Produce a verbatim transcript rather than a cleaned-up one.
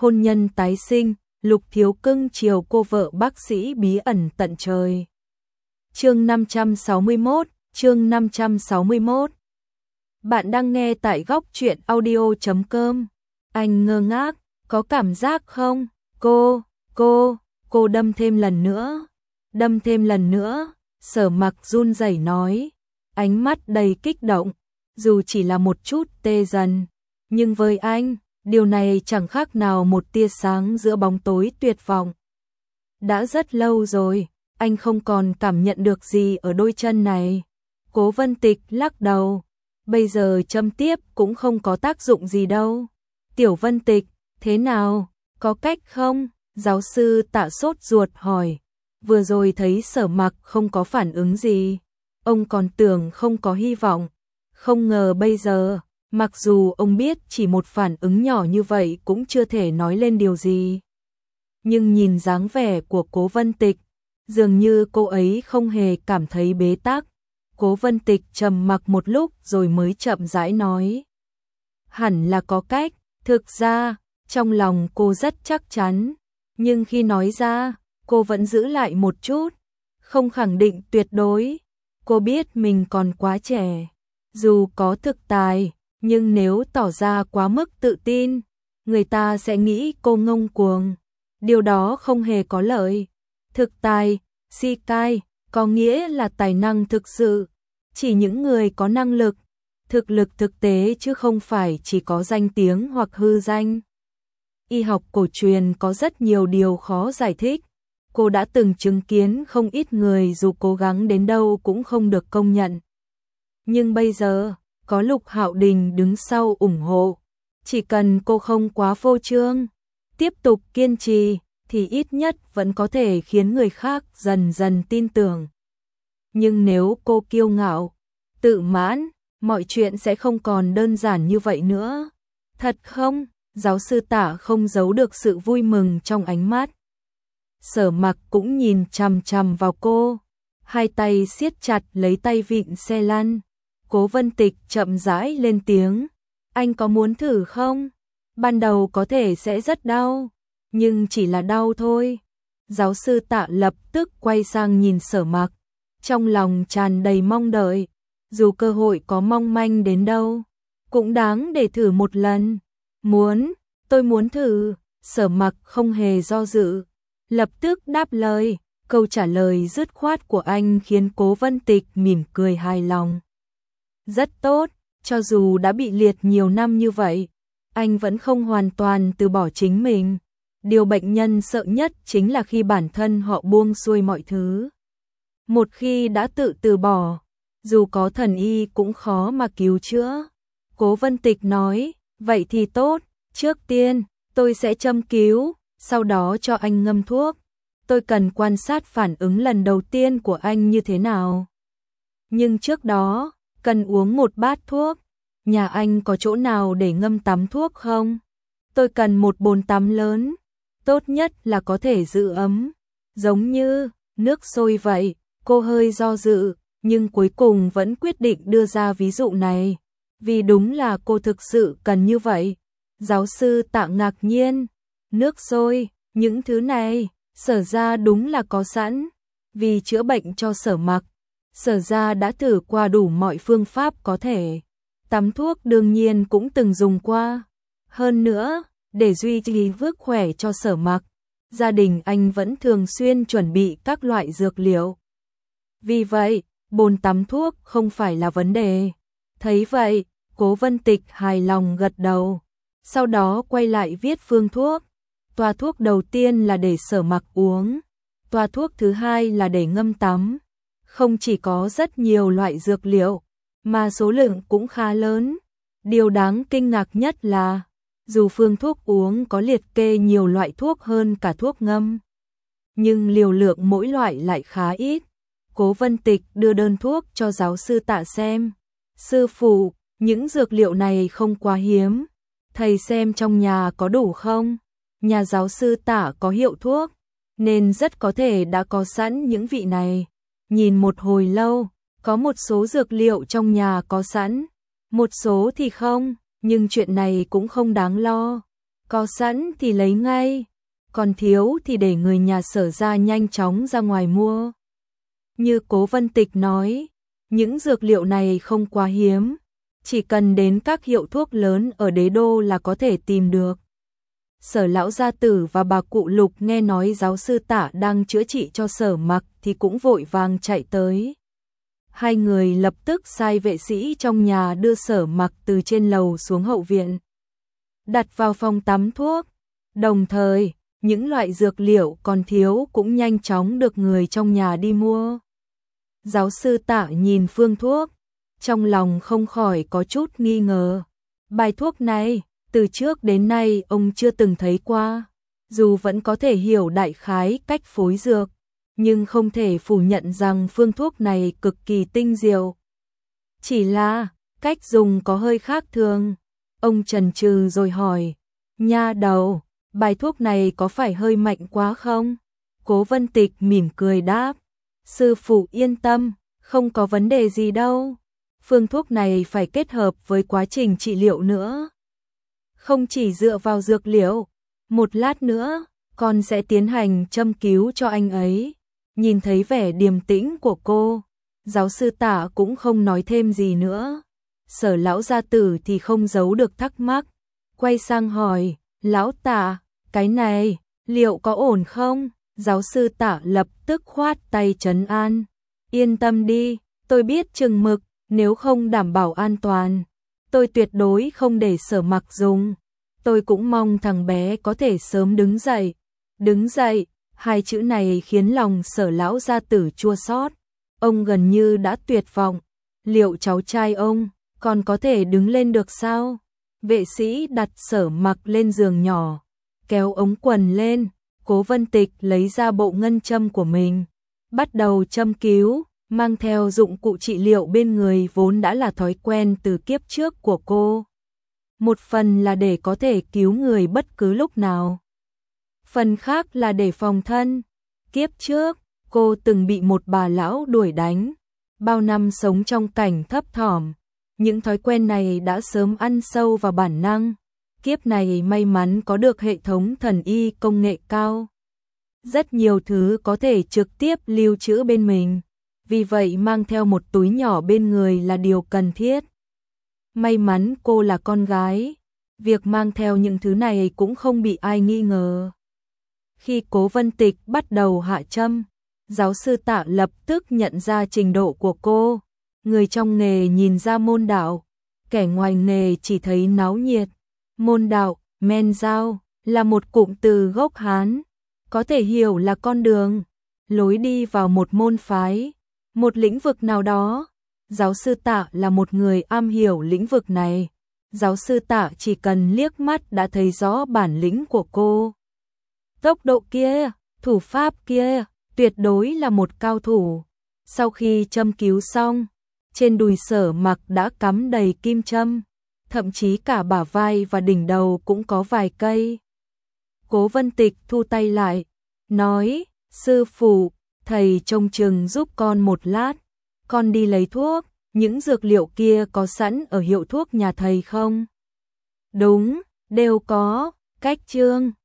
hôn nhân tái sinh, Lục Thiếu cưng chiều cô vợ bác sĩ bí ẩn tận trời. Chương năm trăm sáu mươi mốt, chương năm trăm sáu mươi mốt. Bạn đang nghe tại góc truyện audio chấm com. Anh ngơ ngác, có cảm giác không? Cô, cô, cô đâm thêm lần nữa. Đâm thêm lần nữa, Sở Mặc run rẩy nói, ánh mắt đầy kích động, dù chỉ là một chút tê dần, nhưng với anh, điều này chẳng khác nào một tia sáng giữa bóng tối tuyệt vọng. Đã rất lâu rồi, anh không còn cảm nhận được gì ở đôi chân này. Cố Vân Tịch lắc đầu, bây giờ châm tiếp cũng không có tác dụng gì đâu. Tiểu Vân Tịch, thế nào, có cách không? Giáo sư Tạ sốt ruột hỏi. Vừa rồi thấy Sở Mặc không có phản ứng gì, ông còn tưởng không có hy vọng. Không ngờ bây giờ, mặc dù ông biết chỉ một phản ứng nhỏ như vậy cũng chưa thể nói lên điều gì. Nhưng nhìn dáng vẻ của Cố Vân Tịch, dường như cô ấy không hề cảm thấy bế tắc. Cố Vân Tịch trầm mặc một lúc rồi mới chậm rãi nói. Hẳn là có cách, thực ra, trong lòng cô rất chắc chắn, nhưng khi nói ra, cô vẫn giữ lại một chút, không khẳng định tuyệt đối. Cô biết mình còn quá trẻ, dù có thực tài, nhưng nếu tỏ ra quá mức tự tin, người ta sẽ nghĩ cô ngông cuồng. Điều đó không hề có lợi. Thực tài, si cai, có nghĩa là tài năng thực sự. Chỉ những người có năng lực, thực lực thực tế chứ không phải chỉ có danh tiếng hoặc hư danh. Y học cổ truyền có rất nhiều điều khó giải thích. Cô đã từng chứng kiến không ít người dù cố gắng đến đâu cũng không được công nhận. Nhưng bây giờ, có Lục Hạo Đình đứng sau ủng hộ. Chỉ cần cô không quá phô trương, tiếp tục kiên trì, thì ít nhất vẫn có thể khiến người khác dần dần tin tưởng. Nhưng nếu cô kiêu ngạo, tự mãn, mọi chuyện sẽ không còn đơn giản như vậy nữa. Thật không? Giáo sư Tạ không giấu được sự vui mừng trong ánh mắt. Sở Mặc cũng nhìn chằm chằm vào cô, hai tay siết chặt lấy tay vịn xe lăn. Cố Vân Tịch chậm rãi lên tiếng, anh có muốn thử không? Ban đầu có thể sẽ rất đau, nhưng chỉ là đau thôi. Giáo sư Tạ lập tức quay sang nhìn Sở Mặc, trong lòng tràn đầy mong đợi, dù cơ hội có mong manh đến đâu, cũng đáng để thử một lần. Muốn, tôi muốn thử. Sở Mặc không hề do dự, lập tức đáp lời. Câu trả lời dứt khoát của anh khiến Cố Vân Tịch mỉm cười hài lòng. Rất tốt, cho dù đã bị liệt nhiều năm như vậy, anh vẫn không hoàn toàn từ bỏ chính mình. Điều bệnh nhân sợ nhất chính là khi bản thân họ buông xuôi mọi thứ. Một khi đã tự từ bỏ, dù có thần y cũng khó mà cứu chữa. Cố Vân Tịch nói, vậy thì tốt, trước tiên, tôi sẽ châm cứu, sau đó cho anh ngâm thuốc. Tôi cần quan sát phản ứng lần đầu tiên của anh như thế nào. Nhưng trước đó, cần uống một bát thuốc. Nhà anh có chỗ nào để ngâm tắm thuốc không? Tôi cần một bồn tắm lớn, tốt nhất là có thể giữ ấm, giống như nước sôi vậy. Cô hơi do dự, nhưng cuối cùng vẫn quyết định đưa ra ví dụ này, vì đúng là cô thực sự cần như vậy. Giáo sư Tạ ngạc nhiên, nước sôi, những thứ này, Sở gia đúng là có sẵn. Vì chữa bệnh cho Sở Mặc, Sở gia đã thử qua đủ mọi phương pháp có thể. Tắm thuốc đương nhiên cũng từng dùng qua. Hơn nữa, để duy trì sức khỏe cho Sở Mặc, gia đình anh vẫn thường xuyên chuẩn bị các loại dược liệu. Vì vậy, bồn tắm thuốc không phải là vấn đề. Thấy vậy, Cố Vân Tịch hài lòng gật đầu. Sau đó quay lại viết phương thuốc. Toa thuốc đầu tiên là để Sở Mặc uống. Toa thuốc thứ hai là để ngâm tắm. Không chỉ có rất nhiều loại dược liệu, mà số lượng cũng khá lớn. Điều đáng kinh ngạc nhất là, dù phương thuốc uống có liệt kê nhiều loại thuốc hơn cả thuốc ngâm, nhưng liều lượng mỗi loại lại khá ít. Cố Vân Tịch đưa đơn thuốc cho giáo sư Tạ xem. Sư phụ, những dược liệu này không quá hiếm. Thầy xem trong nhà có đủ không? Nhà giáo sư Tạ có hiệu thuốc, nên rất có thể đã có sẵn những vị này. Nhìn một hồi lâu, có một số dược liệu trong nhà có sẵn, một số thì không, nhưng chuyện này cũng không đáng lo. có sẵn thì lấy ngay, còn thiếu thì để người nhà Sở ra nhanh chóng ra ngoài mua. Như Cố Vân Tịch nói, những dược liệu này không quá hiếm, chỉ cần đến các hiệu thuốc lớn ở đế đô là có thể tìm được. Sở lão gia tử và bà cụ Lục nghe nói giáo sư Tả đang chữa trị cho Sở Mặc thì cũng vội vàng chạy tới. Hai người lập tức sai vệ sĩ trong nhà đưa Sở Mặc từ trên lầu xuống hậu viện, đặt vào phòng tắm thuốc. Đồng thời, những loại dược liệu còn thiếu cũng nhanh chóng được người trong nhà đi mua. Giáo sư Tả nhìn phương thuốc, trong lòng không khỏi có chút nghi ngờ. Bài thuốc này, từ trước đến nay ông chưa từng thấy qua. Dù vẫn có thể hiểu đại khái cách phối dược, nhưng không thể phủ nhận rằng phương thuốc này cực kỳ tinh diệu. Chỉ là, cách dùng có hơi khác thường. Ông chần chừ rồi hỏi, nha đầu, bài thuốc này có phải hơi mạnh quá không? Cố Vân Tịch mỉm cười đáp, sư phụ yên tâm, không có vấn đề gì đâu. Phương thuốc này phải kết hợp với quá trình trị liệu nữa. Không chỉ dựa vào dược liệu, một lát nữa, con sẽ tiến hành châm cứu cho anh ấy. Nhìn thấy vẻ điềm tĩnh của cô, giáo sư Tả cũng không nói thêm gì nữa. Sở lão gia tử thì không giấu được thắc mắc, quay sang hỏi, lão Tả, cái này, liệu có ổn không? Giáo sư Tả lập tức khoát tay trấn an, yên tâm đi, tôi biết chừng mực, nếu không đảm bảo an toàn, tôi tuyệt đối không để Sở Mặc dùng. Tôi cũng mong thằng bé có thể sớm đứng dậy. Đứng dậy, hai chữ này khiến lòng Sở lão gia tử chua xót. Ông gần như đã tuyệt vọng. Liệu cháu trai ông còn có thể đứng lên được sao? Vệ sĩ đặt Sở Mặc lên giường nhỏ, kéo ống quần lên. Cố Vân Tịch lấy ra bộ ngân châm của mình, bắt đầu châm cứu, mang theo dụng cụ trị liệu bên người vốn đã là thói quen từ kiếp trước của cô. Một phần là để có thể cứu người bất cứ lúc nào, phần khác là để phòng thân. Kiếp trước, cô từng bị một bà lão đuổi đánh, bao năm sống trong cảnh thấp thỏm, những thói quen này đã sớm ăn sâu vào bản năng. Kiếp này may mắn có được hệ thống thần y công nghệ cao, rất nhiều thứ có thể trực tiếp lưu trữ bên mình, vì vậy mang theo một túi nhỏ bên người là điều cần thiết. May mắn cô là con gái, việc mang theo những thứ này cũng không bị ai nghi ngờ. Khi Cố Vân Tịch bắt đầu hạ châm, giáo sư Tạ lập tức nhận ra trình độ của cô. Người trong nghề nhìn ra môn đạo, kẻ ngoài nghề chỉ thấy náo nhiệt. Môn đạo, men giao, là một cụm từ gốc Hán, có thể hiểu là con đường, lối đi vào một môn phái, một lĩnh vực nào đó. Giáo sư Tạ là một người am hiểu lĩnh vực này. Giáo sư Tạ chỉ cần liếc mắt đã thấy rõ bản lĩnh của cô. Tốc độ kia, thủ pháp kia, tuyệt đối là một cao thủ. Sau khi châm cứu xong, trên đùi Sở Mặc đã cắm đầy kim châm, thậm chí cả bả vai và đỉnh đầu cũng có vài cây. Cố Vân Tịch thu tay lại, nói, sư phụ, thầy trông chừng giúp con một lát, con đi lấy thuốc, những dược liệu kia có sẵn ở hiệu thuốc nhà thầy không? Đúng, đều có, cách trương.